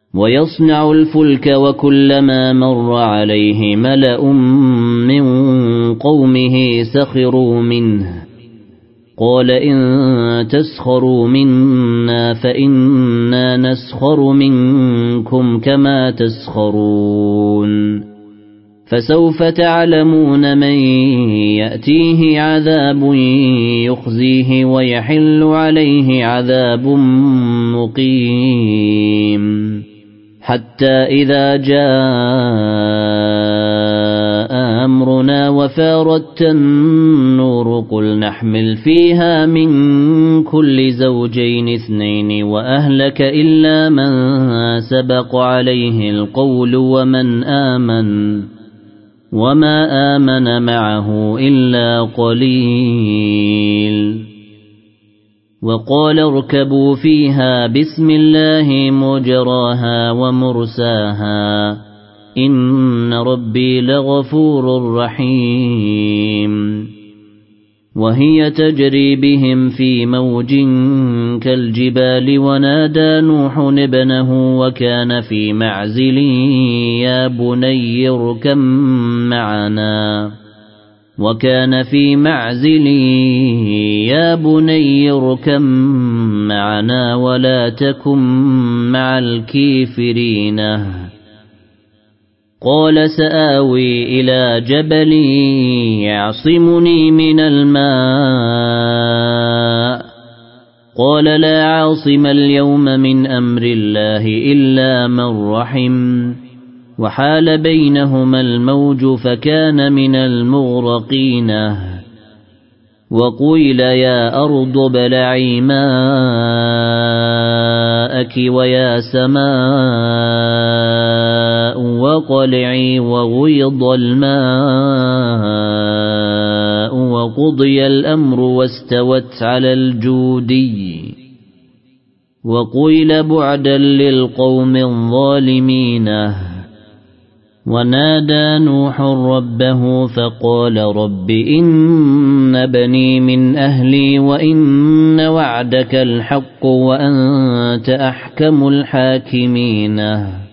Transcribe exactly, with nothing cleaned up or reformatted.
ويصنع الفلك وكلما مر عليه ملأ من قومه سخروا منه قال إن تسخروا منا فإنا نسخر منكم كما تسخرون فسوف تعلمون من يأتيه عذاب يخزيه ويحل عليه عذاب مقيم حتى إذا جاء أمرنا وفارت النور قل نحمل فيها من كل زوجين اثنين وأهلك إلا من سبق عليه القول ومن آمن وما آمن معه إلا قليل وقال اركبوا فيها بسم الله مجراها ومرساها إن ربي لغفور رحيم وهي تجري بهم في موج كالجبال ونادى نوح ابنه وكان في معزل يا بني اركب معنا وكان في معزل يا بني اركب معنا ولا تكن مع الكافرين قال سآوي إلى جبل يعصمني من الماء قال لا عاصم اليوم من أمر الله إلا من رحم وحال بينهما الموج فكان من المغرقين وقيل يا أرض ابلعي ماءك ويا سماء وقلعي وغيض الماء وقضي الأمر واستوت على الجودي وقيل بعدا للقوم الظالمين ونادى نوح ربه فقال رب إن بني من أهلي وإن وعدك الحق وأنت أحكم الحاكمين